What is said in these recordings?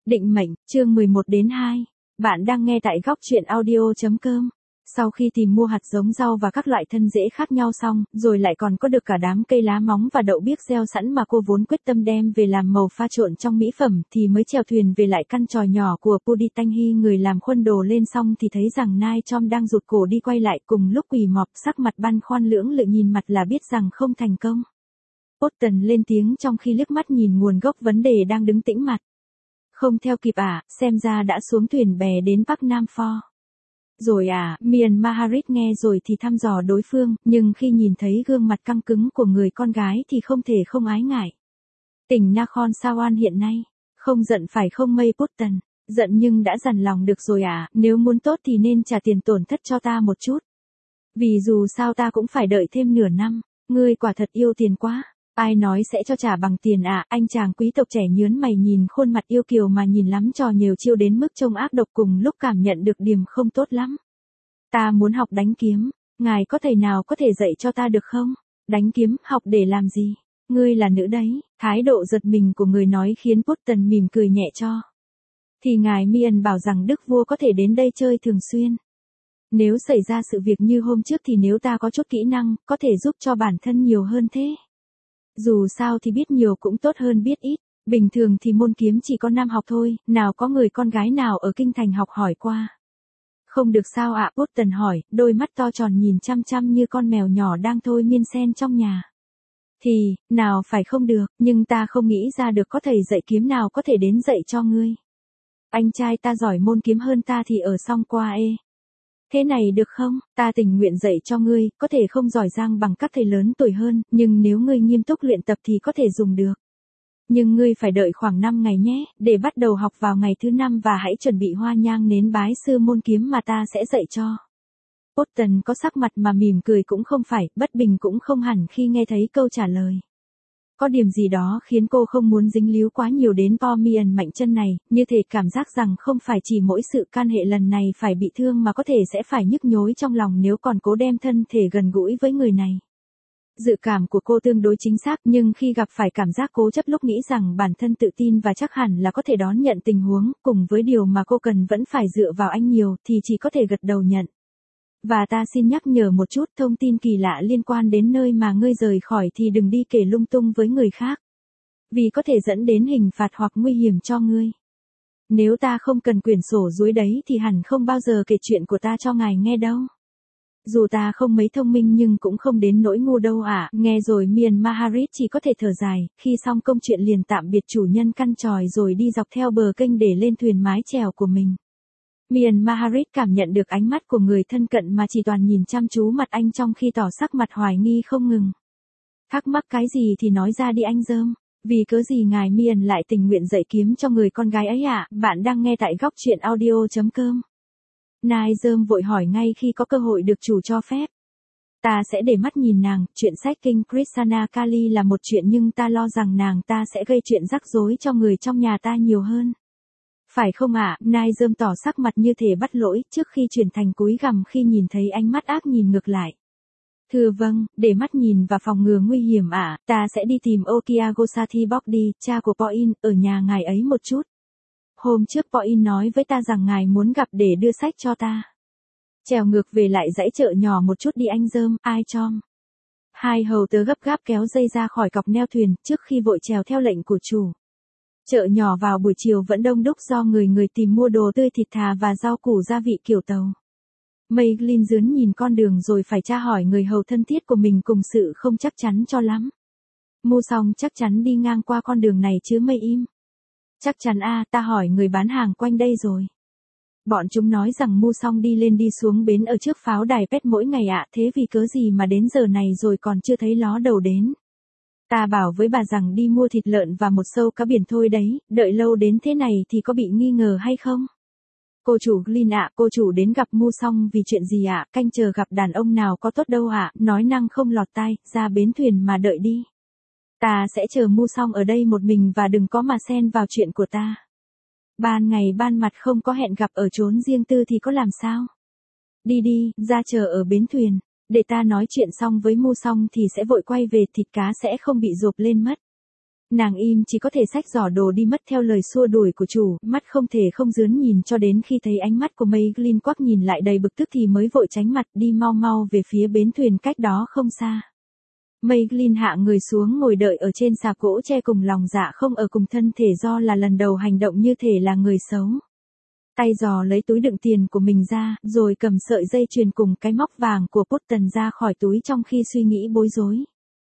Định mệnh, chương 11 đến 2. Bạn đang nghe tại góc truyện audio.com. Sau khi tìm mua hạt giống rau và các loại thân rễ khác nhau xong, rồi lại còn có được cả đám cây lá móng và đậu biếc gieo sẵn mà cô vốn quyết tâm đem về làm màu pha trộn trong mỹ phẩm, thì mới chèo thuyền về lại căn tròi nhỏ của Pudi Tanh Hy. Người làm khuôn đồ lên xong thì thấy rằng Nai Chom đang rụt cổ đi quay lại, cùng lúc quỳ mọp, sắc mặt băn khoăn lưỡng lự, nhìn mặt là biết rằng không thành công. Boston lên tiếng trong khi liếc mắt nhìn nguồn gốc vấn đề đang đứng tĩnh mặt. Không theo kịp à, xem ra đã xuống thuyền bè đến Bắc Nam Pho. Rồi à, Mian Maharit nghe rồi thì thăm dò đối phương, nhưng khi nhìn thấy gương mặt căng cứng của người con gái thì không thể không ái ngại. Tỉnh Nakhon Sawan hiện nay, không giận phải không mây Boston, giận nhưng đã dằn lòng được rồi à, nếu muốn tốt thì nên trả tiền tổn thất cho ta một chút. Vì dù sao ta cũng phải đợi thêm nửa năm, ngươi quả thật yêu tiền quá. Ai nói sẽ cho trả bằng tiền à, anh chàng quý tộc trẻ nhớn mày nhìn khuôn mặt yêu kiều mà nhìn lắm trò nhiều chiêu đến mức trông ác độc, cùng lúc cảm nhận được điểm không tốt lắm. Ta muốn học đánh kiếm, ngài có thầy nào có thể dạy cho ta được không? Đánh kiếm, học để làm gì? Ngươi là nữ đấy, thái độ giật mình của người nói khiến Boston mỉm cười nhẹ cho. Thì ngài Mian bảo rằng đức vua có thể đến đây chơi thường xuyên. Nếu xảy ra sự việc như hôm trước thì nếu ta có chút kỹ năng, có thể giúp cho bản thân nhiều hơn thế. Dù sao thì biết nhiều cũng tốt hơn biết ít, bình thường thì môn kiếm chỉ có nam học thôi, nào có người con gái nào ở kinh thành học hỏi qua. Không được sao ạ, Boston hỏi, đôi mắt to tròn nhìn chăm chăm như con mèo nhỏ đang thôi miên sen trong nhà. Thì, nào phải không được, nhưng ta không nghĩ ra được có thầy dạy kiếm nào có thể đến dạy cho ngươi. Anh trai ta giỏi môn kiếm hơn ta thì ở song qua ê. Thế này được không, ta tình nguyện dạy cho ngươi, có thể không giỏi giang bằng các thầy lớn tuổi hơn, nhưng nếu ngươi nghiêm túc luyện tập thì có thể dùng được. Nhưng ngươi phải đợi khoảng 5 ngày nhé, để bắt đầu học vào ngày thứ 5 và hãy chuẩn bị hoa nhang nến bái sư môn kiếm mà ta sẽ dạy cho. Boston có sắc mặt mà mỉm cười cũng không phải, bất bình cũng không hẳn khi nghe thấy câu trả lời. Có điểm gì đó khiến cô không muốn dính líu quá nhiều đến Mian mạnh chân này, như thể cảm giác rằng không phải chỉ mỗi sự can hệ lần này phải bị thương mà có thể sẽ phải nhức nhối trong lòng nếu còn cố đem thân thể gần gũi với người này. Dự cảm của cô tương đối chính xác, nhưng khi gặp phải cảm giác cố chấp lúc nghĩ rằng bản thân tự tin và chắc hẳn là có thể đón nhận tình huống, cùng với điều mà cô cần vẫn phải dựa vào anh nhiều, thì chỉ có thể gật đầu nhận. Và ta xin nhắc nhở một chút, thông tin kỳ lạ liên quan đến nơi mà ngươi rời khỏi thì đừng đi kể lung tung với người khác. Vì có thể dẫn đến hình phạt hoặc nguy hiểm cho ngươi. Nếu ta không cần quyển sổ dối đấy thì hẳn không bao giờ kể chuyện của ta cho ngài nghe đâu. Dù ta không mấy thông minh nhưng cũng không đến nỗi ngu đâu ạ. Nghe rồi Mian Maharit chỉ có thể thở dài, khi xong công chuyện liền tạm biệt chủ nhân căn tròi rồi đi dọc theo bờ kênh để lên thuyền mái chèo của mình. Mian Maharit cảm nhận được ánh mắt của người thân cận mà chỉ toàn nhìn chăm chú mặt anh trong khi tỏ sắc mặt hoài nghi không ngừng. Thắc mắc cái gì thì nói ra đi anh dơm, vì cớ gì ngài Mian lại tình nguyện dạy kiếm cho người con gái ấy ạ? Bạn đang nghe tại góc truyện audio.com. Nai dơm vội hỏi ngay khi có cơ hội được chủ cho phép. Ta sẽ để mắt nhìn nàng, chuyện sách kinh Krishna Kali là một chuyện nhưng ta lo rằng nàng ta sẽ gây chuyện rắc rối cho người trong nhà ta nhiều hơn. Phải không ạ? Nai dơm tỏ sắc mặt như thể bắt lỗi trước khi chuyển thành cúi gằm khi nhìn thấy ánh mắt ác nhìn ngược lại. Thưa vâng, để mắt nhìn và phòng ngừa nguy hiểm ạ, ta sẽ đi tìm Okiagosati Bogdi, cha của Poin, ở nhà ngài ấy một chút. Hôm trước Poin nói với ta rằng ngài muốn gặp để đưa sách cho ta. Trèo ngược về lại dãy chợ nhỏ một chút đi anh dơm, ai chom. Hai hầu tớ gấp gáp kéo dây ra khỏi cọc neo thuyền trước khi vội trèo theo lệnh của chủ. Chợ nhỏ vào buổi chiều vẫn đông đúc do người tìm mua đồ tươi, thịt thà và rau củ gia vị kiểu tàu. Maylin dướn nhìn con đường rồi phải tra hỏi người hầu thân thiết của mình cùng sự không chắc chắn cho lắm. Mua xong chắc chắn đi ngang qua con đường này chứ Mây im. Chắc chắn ta hỏi người bán hàng quanh đây rồi. Bọn chúng nói rằng mua xong đi lên đi xuống bến ở trước pháo đài pet mỗi ngày ạ, thế vì cớ gì mà đến giờ này rồi còn chưa thấy ló đầu đến. Ta bảo với bà rằng đi mua thịt lợn và một sâu cá biển thôi đấy, đợi lâu đến thế này thì có bị nghi ngờ hay không? Cô chủ Glyn ạ, cô chủ đến gặp Mu Song vì chuyện gì ạ? Canh chờ gặp đàn ông nào có tốt đâu ạ, nói năng không lọt tai, ra bến thuyền mà đợi đi. Ta sẽ chờ Mu Song ở đây một mình và đừng có mà xen vào chuyện của ta. Ban ngày ban mặt không có hẹn gặp ở chốn riêng tư thì có làm sao? Đi đi, ra chờ ở bến thuyền. Để ta nói chuyện xong với Mu Song thì sẽ vội quay về, thịt cá sẽ không bị rộp lên mất. Nàng im chỉ có thể xách giỏ đồ đi mất theo lời xua đuổi của chủ, mắt không thể không dướn nhìn cho đến khi thấy ánh mắt của Maygleen quắc nhìn lại đầy bực tức thì mới vội tránh mặt đi mau mau về phía bến thuyền cách đó không xa. Maygleen hạ người xuống ngồi đợi ở trên xà cỗ tre cùng lòng dạ không ở cùng thân thể do là lần đầu hành động như thể là người xấu. Tay giò lấy túi đựng tiền của mình ra, rồi cầm sợi dây chuyền cùng cái móc vàng của Putton ra khỏi túi trong khi suy nghĩ bối rối.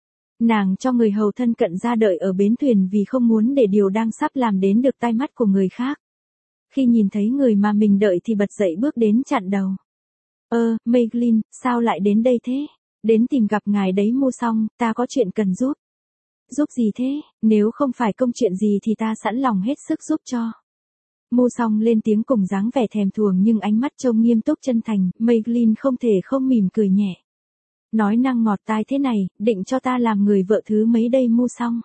Nàng cho người hầu thân cận ra đợi ở bến thuyền vì không muốn để điều đang sắp làm đến được tai mắt của người khác. Khi nhìn thấy người mà mình đợi thì bật dậy bước đến chặn đầu. Maygleen, sao lại đến đây thế? Đến tìm gặp ngài đấy Mua Song, ta có chuyện cần giúp. Giúp gì thế? Nếu không phải công chuyện gì thì ta sẵn lòng hết sức giúp cho. Mua Song lên tiếng cùng dáng vẻ thèm thuồng nhưng ánh mắt trông nghiêm túc chân thành, Maygleen không thể không mỉm cười nhẹ. Nói năng ngọt tai thế này, định cho ta làm người vợ thứ mấy đây Mua Song?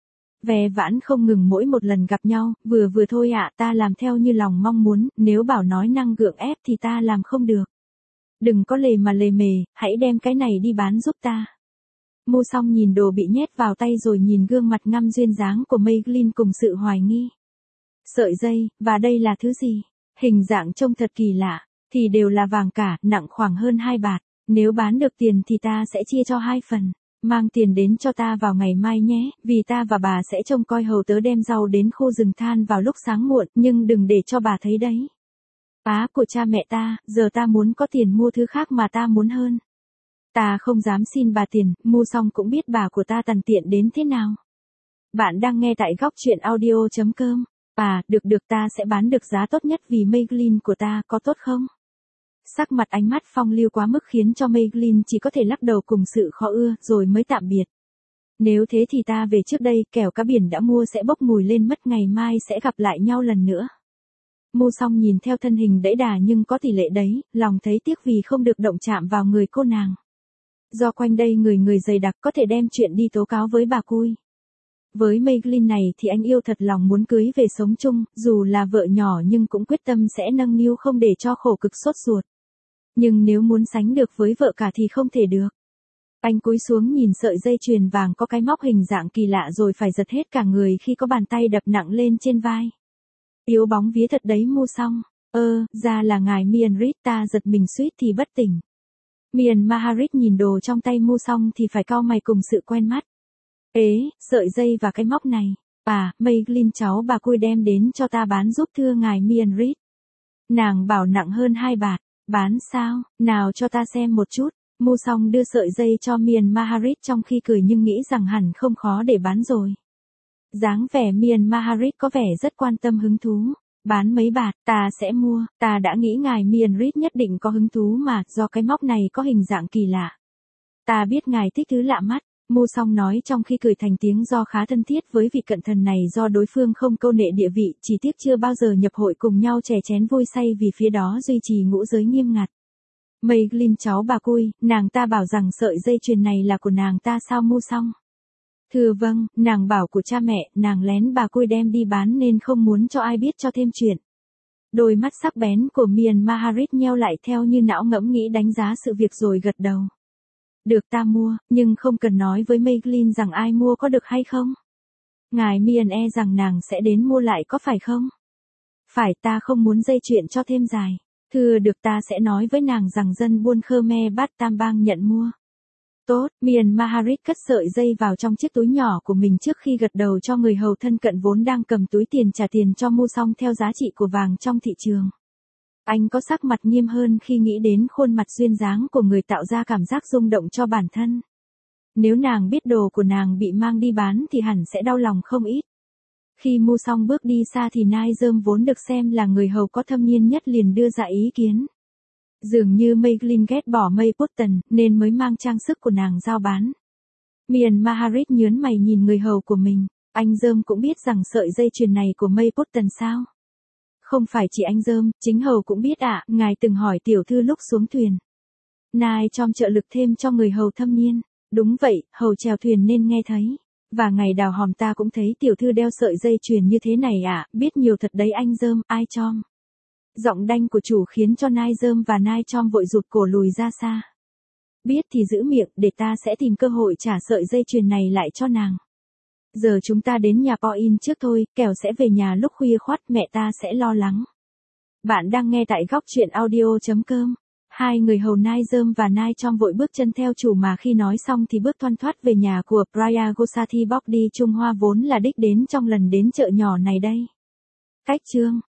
Ve vãn không ngừng mỗi một lần gặp nhau, vừa thôi ạ, ta làm theo như lòng mong muốn, nếu bảo nói năng gượng ép thì ta làm không được. Đừng có lề mà lề mề, hãy đem cái này đi bán giúp ta. Mua Song nhìn đồ bị nhét vào tay rồi nhìn gương mặt ngăm duyên dáng của Maygleen cùng sự hoài nghi. Sợi dây, và đây là thứ gì? Hình dạng trông thật kỳ lạ, thì đều là vàng cả, nặng khoảng hơn 2 bạt. Nếu bán được tiền thì ta sẽ chia cho 2 phần. Mang tiền đến cho ta vào ngày mai nhé, vì ta và bà sẽ trông coi hầu tớ đem rau đến khu rừng than vào lúc sáng muộn, nhưng đừng để cho bà thấy đấy. Bá của cha mẹ ta, giờ ta muốn có tiền mua thứ khác mà ta muốn hơn. Ta không dám xin bà tiền, Mua Song cũng biết bà của ta tằn tiện đến thế nào. Bạn đang nghe tại góc truyện audio.com. Được ta sẽ bán được giá tốt nhất vì Maygleen của ta, có tốt không? Sắc mặt ánh mắt phong lưu quá mức khiến cho Maygleen chỉ có thể lắc đầu cùng sự khó ưa, rồi mới tạm biệt. Nếu thế thì ta về trước đây, kẻo cá biển đã mua sẽ bốc mùi lên mất, ngày mai sẽ gặp lại nhau lần nữa. Mua Song nhìn theo thân hình đẫy đà nhưng có tỷ lệ đấy, lòng thấy tiếc vì không được động chạm vào người cô nàng. Do quanh đây người dày đặc có thể đem chuyện đi tố cáo với bà Cui. Với Maygleen này thì anh yêu thật lòng muốn cưới về sống chung, dù là vợ nhỏ nhưng cũng quyết tâm sẽ nâng niu không để cho khổ cực sốt ruột. Nhưng nếu muốn sánh được với vợ cả thì không thể được. Anh cúi xuống nhìn sợi dây chuyền vàng có cái móc hình dạng kỳ lạ rồi phải giật hết cả người khi có bàn tay đập nặng lên trên vai. Yếu bóng vía thật đấy Mua Song. Ra là ngài Mian Rit, ta giật mình suýt thì bất tỉnh. Mian Maharit nhìn đồ trong tay Mua Song thì phải cau mày cùng sự quen mắt. Sợi dây và cái móc này. Maygleen cháu bà Cui đem đến cho ta bán giúp thưa ngài Mian Rit. Nàng bảo nặng hơn 2 bạt. Bán sao? Nào cho ta xem một chút. Mua Song đưa sợi dây cho Mian Maharit trong khi cười nhưng nghĩ rằng hẳn không khó để bán rồi. Dáng vẻ Mian Maharit có vẻ rất quan tâm hứng thú. Bán mấy bạt, ta sẽ mua, ta đã nghĩ ngài Mian Rit nhất định có hứng thú mà, do cái móc này có hình dạng kỳ lạ. Ta biết ngài thích thứ lạ mắt, Mua Song nói trong khi cười thành tiếng do khá thân thiết với vị cận thần này do đối phương không câu nệ địa vị, chỉ tiếc chưa bao giờ nhập hội cùng nhau chè chén vui say vì phía đó duy trì ngũ giới nghiêm ngặt. Maygleen cháu bà Cui, nàng ta bảo rằng sợi dây chuyền này là của nàng ta sao Mua Song? Thưa vâng, nàng bảo của cha mẹ, nàng lén bà Cui đem đi bán nên không muốn cho ai biết cho thêm chuyện. Đôi mắt sắc bén của Mian Maharit nheo lại theo như não ngẫm nghĩ đánh giá sự việc rồi gật đầu. Được ta mua, nhưng không cần nói với Maygleen rằng ai mua có được hay không? Ngài Mian rằng nàng sẽ đến mua lại có phải không? Phải, ta không muốn dây chuyện cho thêm dài. Thưa được, ta sẽ nói với nàng rằng dân buôn Khmer Bat Tam Bang nhận mua. Tốt, Mian Maharit cất sợi dây vào trong chiếc túi nhỏ của mình trước khi gật đầu cho người hầu thân cận vốn đang cầm túi tiền trả tiền cho Mua Song theo giá trị của vàng trong thị trường. Anh có sắc mặt nghiêm hơn khi nghĩ đến khuôn mặt duyên dáng của người tạo ra cảm giác rung động cho bản thân. Nếu nàng biết đồ của nàng bị mang đi bán thì hẳn sẽ đau lòng không ít. Khi Mua Song bước đi xa thì Nai Dơm vốn được xem là người hầu có thâm niên nhất liền đưa ra ý kiến. Dường như Maygleen ghét bỏ May Putton nên mới mang trang sức của nàng giao bán. Mian Maharit nhớn mày nhìn người hầu của mình. Anh Dơm cũng biết rằng sợi dây chuyền này của May Putton sao? Không phải chỉ anh Dơm, chính hầu cũng biết ạ, ngài từng hỏi tiểu thư lúc xuống thuyền. Nai Chom trợ lực thêm cho người hầu thâm niên. Đúng vậy, hầu chèo thuyền nên nghe thấy. Và ngày đào hòm ta cũng thấy tiểu thư đeo sợi dây chuyền như thế này ạ, biết nhiều thật đấy anh Dơm, ai Chom. Giọng đanh của chủ khiến cho Nai Dơm và Nai Chom vội rụt cổ lùi ra xa. Biết thì giữ miệng, để ta sẽ tìm cơ hội trả sợi dây chuyền này lại cho nàng. Giờ chúng ta đến nhà Point trước thôi, kẻo sẽ về nhà lúc khuya khoắt mẹ ta sẽ lo lắng. Bạn đang nghe tại góc chuyện audio.com. Hai người hầu Nai Rơm và Nai Trong vội bước chân theo chủ mà khi nói xong thì bước thoăn thoắt về nhà của Prayagosati Bogdi Trung Hoa vốn là đích đến trong lần đến chợ nhỏ này đây. Cách chương